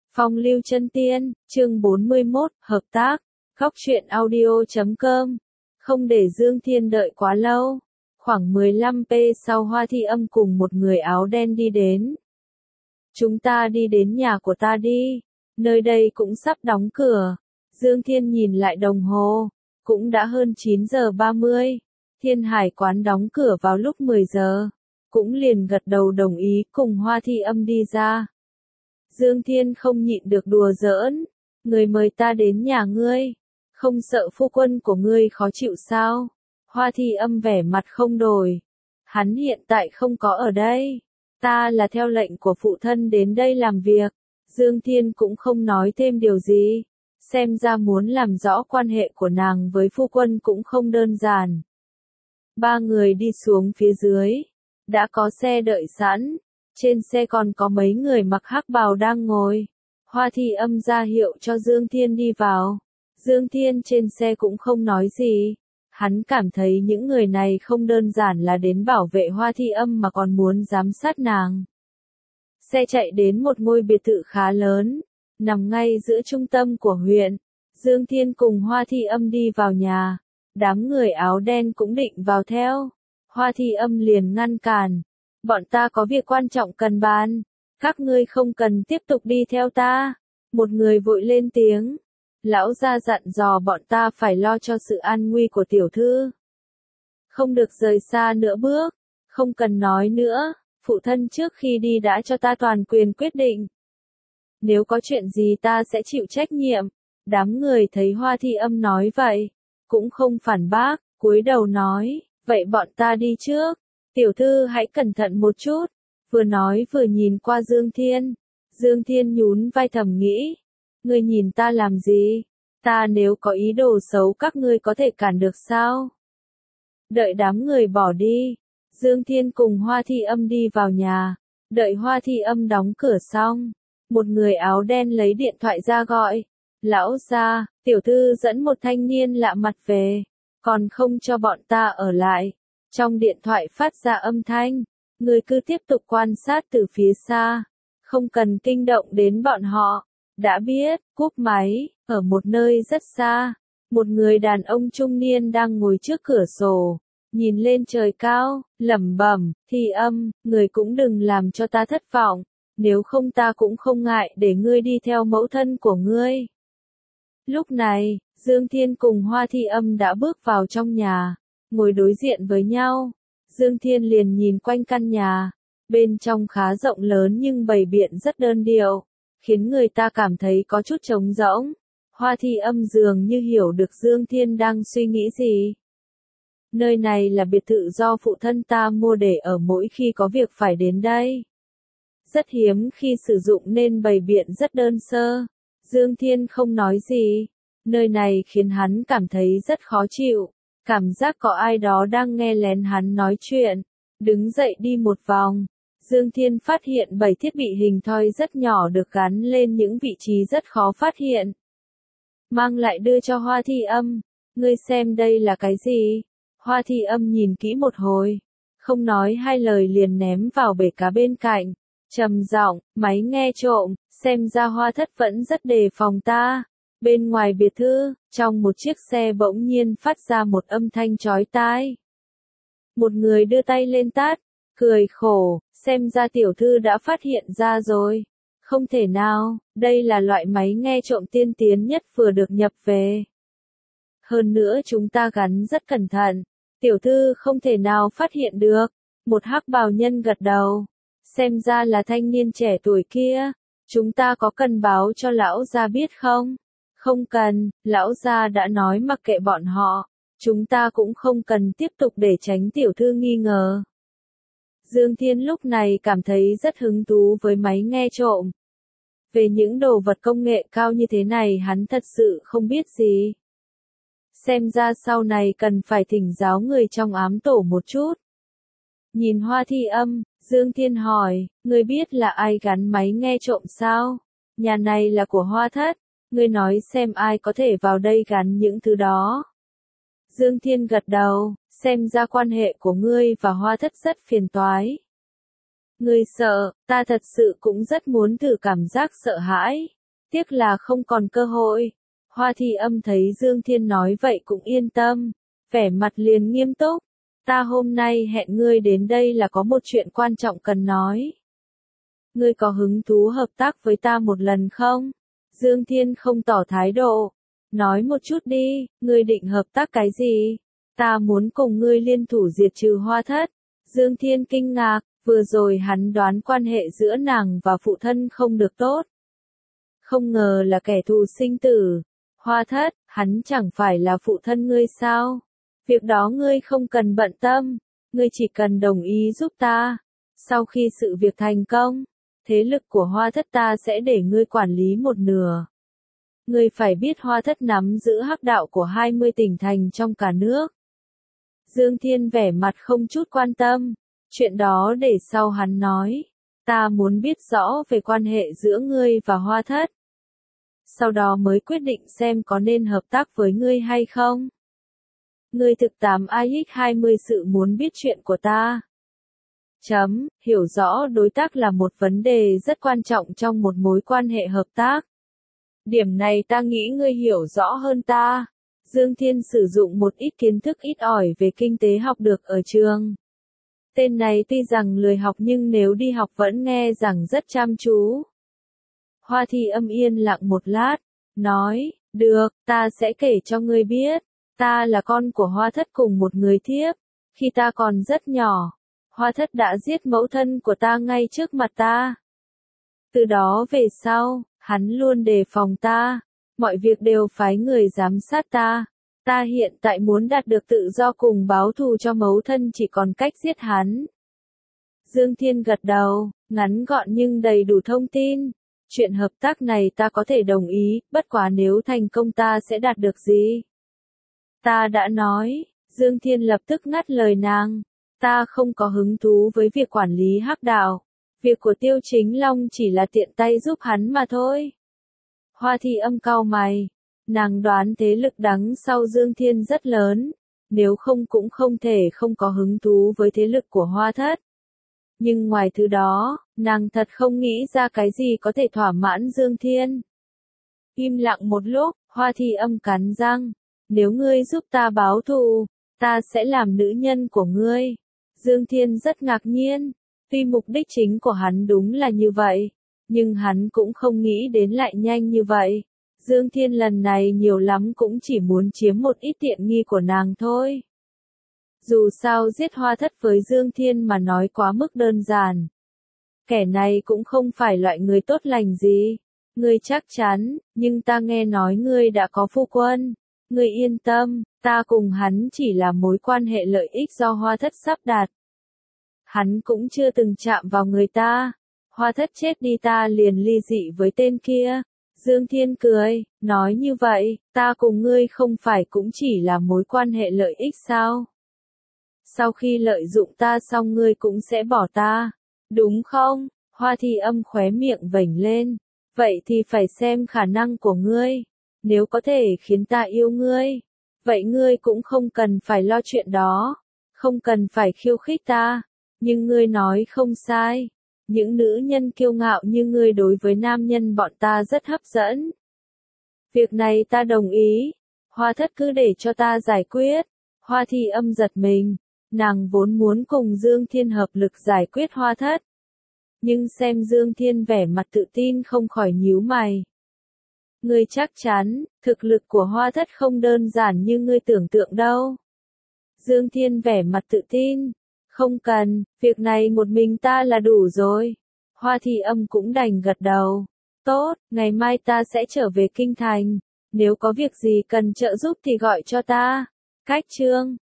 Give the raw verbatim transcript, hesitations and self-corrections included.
Phong lưu chân tiên, chương bốn mươi mốt, hợp tác, góc truyện audio chấm com. Không để Dương Thiên đợi quá lâu. Khoảng mười lăm phút sau Hoa Thi Âm cùng một người áo đen đi đến. Chúng ta đi đến nhà của ta đi. Nơi đây cũng sắp đóng cửa. Dương Thiên nhìn lại đồng hồ. Cũng đã hơn chín giờ ba mươi. Thiên Hải quán đóng cửa vào lúc mười giờ. Cũng liền gật đầu đồng ý cùng Hoa Thi Âm đi ra. Dương Thiên không nhịn được đùa giỡn. Người mời ta đến nhà ngươi. Không sợ phu quân của ngươi khó chịu sao? Hoa Thi Âm vẻ mặt không đổi. Hắn hiện tại không có ở đây. Ta là theo lệnh của phụ thân đến đây làm việc. Dương Thiên cũng không nói thêm điều gì. Xem ra muốn làm rõ quan hệ của nàng với phu quân cũng không đơn giản. Ba người đi xuống phía dưới. Đã có xe đợi sẵn. Trên xe còn có mấy người mặc hắc bào đang ngồi. Hoa Thi Âm ra hiệu cho Dương Thiên đi vào. Dương Thiên trên xe cũng không nói gì. Hắn cảm thấy những người này không đơn giản là đến bảo vệ Hoa Thi Âm mà còn muốn giám sát nàng. Xe chạy đến một ngôi biệt thự khá lớn, nằm ngay giữa trung tâm của huyện. Dương Thiên cùng Hoa Thi Âm đi vào nhà. Đám người áo đen cũng định vào theo. Hoa Thi Âm liền ngăn cản. Bọn ta có việc quan trọng cần bàn. Các ngươi không cần tiếp tục đi theo ta. Một người vội lên tiếng. Lão gia dặn dò bọn ta phải lo cho sự an nguy của tiểu thư. Không được rời xa nữa bước. Không cần nói nữa. Phụ thân trước khi đi đã cho ta toàn quyền quyết định. Nếu có chuyện gì ta sẽ chịu trách nhiệm. Đám người thấy Hoa Thi Âm nói vậy. Cũng không phản bác. Cúi đầu nói. Vậy bọn ta đi trước. Tiểu thư hãy cẩn thận một chút. Vừa nói vừa nhìn qua Dương Thiên. Dương Thiên nhún vai thầm nghĩ. Ngươi nhìn ta làm gì? Ta nếu có ý đồ xấu các ngươi có thể cản được sao? Đợi đám người bỏ đi. Dương Thiên cùng Hoa Thi Âm đi vào nhà. Đợi Hoa Thi Âm đóng cửa xong. Một người áo đen lấy điện thoại ra gọi. Lão gia, tiểu thư dẫn một thanh niên lạ mặt về. Còn không cho bọn ta ở lại. Trong điện thoại phát ra âm thanh. Người cứ tiếp tục quan sát từ phía xa. Không cần kinh động đến bọn họ. Đã biết, cúp máy, ở một nơi rất xa. Một người đàn ông trung niên đang ngồi trước cửa sổ. Nhìn lên trời cao, lẩm bẩm, Thi Âm, người cũng đừng làm cho ta thất vọng. Nếu không ta cũng không ngại để ngươi đi theo mẫu thân của ngươi. Lúc này, Dương Thiên cùng Hoa Thi Âm đã bước vào trong nhà. Ngồi đối diện với nhau. Dương Thiên liền nhìn quanh căn nhà. Bên trong khá rộng lớn nhưng bày biện rất đơn điệu. Khiến người ta cảm thấy có chút trống rỗng. Hoa Thi Âm dường như hiểu được Dương Thiên đang suy nghĩ gì. Nơi này là biệt thự do phụ thân ta mua để ở mỗi khi có việc phải đến đây. Rất hiếm khi sử dụng nên bày biện rất đơn sơ. Dương Thiên không nói gì. Nơi này khiến hắn cảm thấy rất khó chịu. Cảm giác có ai đó đang nghe lén hắn nói chuyện. Đứng dậy đi một vòng. Dương Thiên phát hiện bảy thiết bị hình thoi rất nhỏ được gắn lên những vị trí rất khó phát hiện. Mang lại đưa cho Hoa Thi Âm. Ngươi xem đây là cái gì? Hoa Thi Âm nhìn kỹ một hồi. Không nói hai lời liền ném vào bể cá bên cạnh. Trầm giọng, máy nghe trộm, xem ra Hoa thất vẫn rất đề phòng ta. Bên ngoài biệt thự, trong một chiếc xe bỗng nhiên phát ra một âm thanh chói tai. Một người đưa tay lên tát, cười khổ, xem ra tiểu thư đã phát hiện ra rồi. Không thể nào, đây là loại máy nghe trộm tiên tiến nhất vừa được nhập về. Hơn nữa chúng ta gắn rất cẩn thận, tiểu thư không thể nào phát hiện được. Một hắc bào nhân gật đầu, xem ra là thanh niên trẻ tuổi kia. Chúng ta có cần báo cho lão gia biết không? Không cần, lão gia đã nói mặc kệ bọn họ. Chúng ta cũng không cần tiếp tục để tránh tiểu thư nghi ngờ. Dương Thiên lúc này cảm thấy rất hứng thú với máy nghe trộm. Về những đồ vật công nghệ cao như thế này hắn thật sự không biết gì. Xem ra sau này cần phải thỉnh giáo người trong ám tổ một chút. Nhìn Hoa Thi Âm, Dương Thiên hỏi, ngươi biết là ai gắn máy nghe trộm sao? Nhà này là của Hoa thất, ngươi nói xem ai có thể vào đây gắn những thứ đó. Dương Thiên gật đầu, xem ra quan hệ của ngươi và Hoa thất rất phiền toái. Ngươi sợ, ta thật sự cũng rất muốn thử cảm giác sợ hãi. Tiếc là không còn cơ hội. Hoa Thi Âm thấy Dương Thiên nói vậy cũng yên tâm, vẻ mặt liền nghiêm túc. Ta hôm nay hẹn ngươi đến đây là có một chuyện quan trọng cần nói. Ngươi có hứng thú hợp tác với ta một lần không? Dương Thiên không tỏ thái độ. Nói một chút đi, ngươi định hợp tác cái gì? Ta muốn cùng ngươi liên thủ diệt trừ Hoa Thất. Dương Thiên kinh ngạc, vừa rồi hắn đoán quan hệ giữa nàng và phụ thân không được tốt. Không ngờ là kẻ thù sinh tử. Hoa Thất, hắn chẳng phải là phụ thân ngươi sao? Việc đó ngươi không cần bận tâm, ngươi chỉ cần đồng ý giúp ta. Sau khi sự việc thành công, thế lực của Hoa Thất ta sẽ để ngươi quản lý một nửa. Ngươi phải biết Hoa Thất nắm giữ hắc đạo của hai mươi tỉnh thành trong cả nước. Dương Thiên vẻ mặt không chút quan tâm, chuyện đó để sau hắn nói. Ta muốn biết rõ về quan hệ giữa ngươi và Hoa Thất. Sau đó mới quyết định xem có nên hợp tác với ngươi hay không. Ngươi thực tám A X hai mươi sự muốn biết chuyện của ta. Chấm, hiểu rõ đối tác là một vấn đề rất quan trọng trong một mối quan hệ hợp tác. Điểm này ta nghĩ ngươi hiểu rõ hơn ta. Dương Thiên sử dụng một ít kiến thức ít ỏi về kinh tế học được ở trường. Tên này tuy rằng lười học nhưng nếu đi học vẫn nghe rằng rất chăm chú. Hoa Thi Âm yên lặng một lát, nói, được, ta sẽ kể cho ngươi biết. Ta là con của Hoa Thất cùng một người thiếp. Khi ta còn rất nhỏ, Hoa Thất đã giết mẫu thân của ta ngay trước mặt ta. Từ đó về sau, hắn luôn đề phòng ta. Mọi việc đều phái người giám sát ta. Ta hiện tại muốn đạt được tự do cùng báo thù cho mẫu thân chỉ còn cách giết hắn. Dương Thiên gật đầu, ngắn gọn nhưng đầy đủ thông tin. Chuyện hợp tác này ta có thể đồng ý, bất quá nếu thành công ta sẽ đạt được gì? Ta đã nói, Dương Thiên lập tức ngắt lời nàng. Ta không có hứng thú với việc quản lý hắc đạo. Việc của Tiêu Chính Long chỉ là tiện tay giúp hắn mà thôi. Hoa Thi Âm cau mày. Nàng đoán thế lực đằng sau Dương Thiên rất lớn. Nếu không cũng không thể không có hứng thú với thế lực của Hoa Thất. Nhưng ngoài thứ đó, nàng thật không nghĩ ra cái gì có thể thỏa mãn Dương Thiên. Im lặng một lúc, Hoa Thi Âm cắn răng. Nếu ngươi giúp ta báo thù, ta sẽ làm nữ nhân của ngươi. Dương Thiên rất ngạc nhiên. Tuy mục đích chính của hắn đúng là như vậy, nhưng hắn cũng không nghĩ đến lại nhanh như vậy. Dương Thiên lần này nhiều lắm cũng chỉ muốn chiếm một ít tiện nghi của nàng thôi. Dù sao giết Hoa Thất với Dương Thiên mà nói quá mức đơn giản. Kẻ này cũng không phải loại người tốt lành gì. Ngươi chắc chắn, nhưng ta nghe nói ngươi đã có phu quân. Ngươi yên tâm, ta cùng hắn chỉ là mối quan hệ lợi ích do Hoa Thất sắp đặt. Hắn cũng chưa từng chạm vào người ta. Hoa Thất chết đi ta liền ly dị với tên kia. Dương Thiên cười, nói như vậy, ta cùng ngươi không phải cũng chỉ là mối quan hệ lợi ích sao? Sau khi lợi dụng ta xong ngươi cũng sẽ bỏ ta, đúng không? Hoa Thi Âm khóe miệng vểnh lên. Vậy thì phải xem khả năng của ngươi. Nếu có thể khiến ta yêu ngươi, vậy ngươi cũng không cần phải lo chuyện đó. Không cần phải khiêu khích ta. Nhưng ngươi nói không sai. Những nữ nhân kiêu ngạo như ngươi đối với nam nhân bọn ta rất hấp dẫn. Việc này ta đồng ý. Hoa Thất cứ để cho ta giải quyết. Hoa Thi Âm giật mình. Nàng vốn muốn cùng Dương Thiên hợp lực giải quyết Hoa Thất. Nhưng xem Dương Thiên vẻ mặt tự tin không khỏi nhíu mày. Ngươi chắc chắn, thực lực của Hoa Thất không đơn giản như ngươi tưởng tượng đâu. Dương Thiên vẻ mặt tự tin. Không cần, việc này một mình ta là đủ rồi. Hoa Thi Âm cũng đành gật đầu. Tốt, ngày mai ta sẽ trở về kinh thành. Nếu có việc gì cần trợ giúp thì gọi cho ta. Cách chương